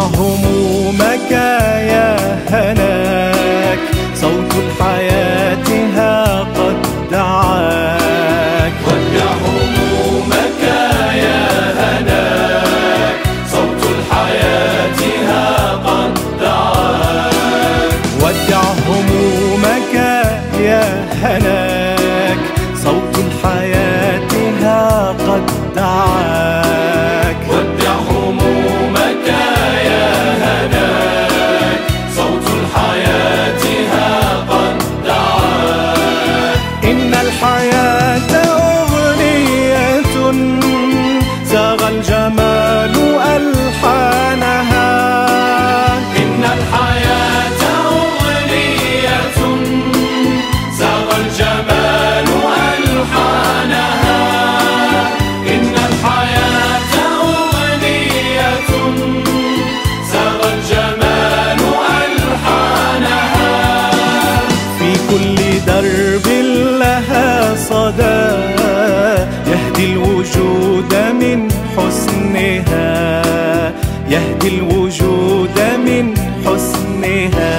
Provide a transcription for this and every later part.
همومك يا هناك، صوت الحياة ها قد دعاك. ودع همومك يا هناك، صوت الحياة ها قد دعاك. ودع همومك يا هناك، صوت الحياة ها قد دعاك. ودع همومك يا هناك، صوت الحياة ها قد دعاك. إن الحياة أغنية زاغ الجمال ألحانها. إن الحياة أغنية زاغ الجمال ألحانها. إن الحياة أغنية زاغ الجمال ألحانها. في كل درب لها صدى يهدي الوجود من حسنها، يهدي الوجود من حسنها.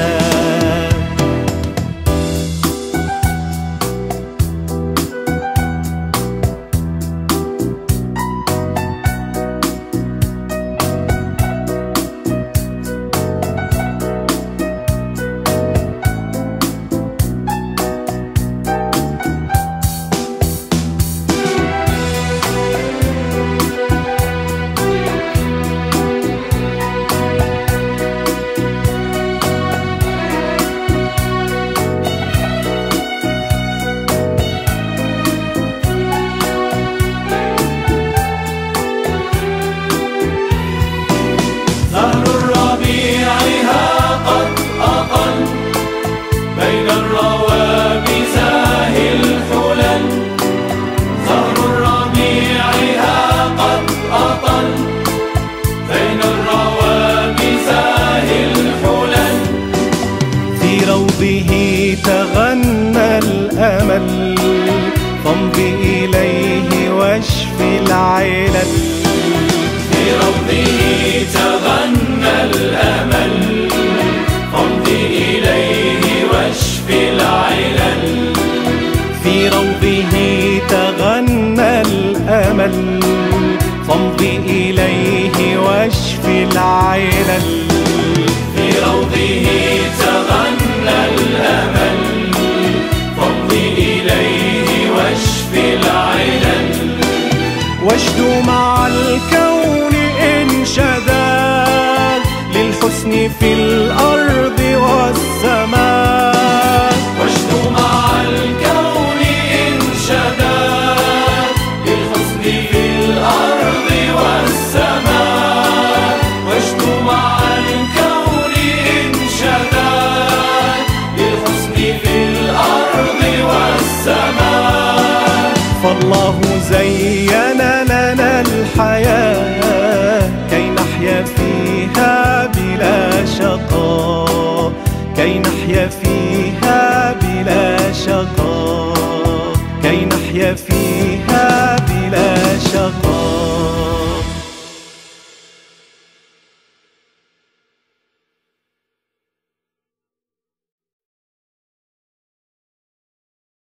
زهر الربيع ها قد أطل بين الروابي زاهي الحلل. زهر الربيع ها قد أطل بين الروابي زاهي الحلل. في روضه تغنى الأمل، فامضي إليه واشفي العلل. في روضه تغنى الأمل، فامضي إليه واشفي العلل. في روضه تغنى الأمل، فامضي إليه واشفي العلل. في روضه تغنى الأمل، فامضي إليه واشفي العلل. واجدوا مع الكون إنشادا للحسن في الأرض والسماء. واجدوا مع الكون إنشادا للحسن في الأرض والسماء. واجدوا مع الكون إنشادا للحسن في الأرض والسماء. فالله زين لنا الحياة كي نحيا فيها بلا شقاء، كي نحيا فيها بلا شقاء، كي نحيا فيها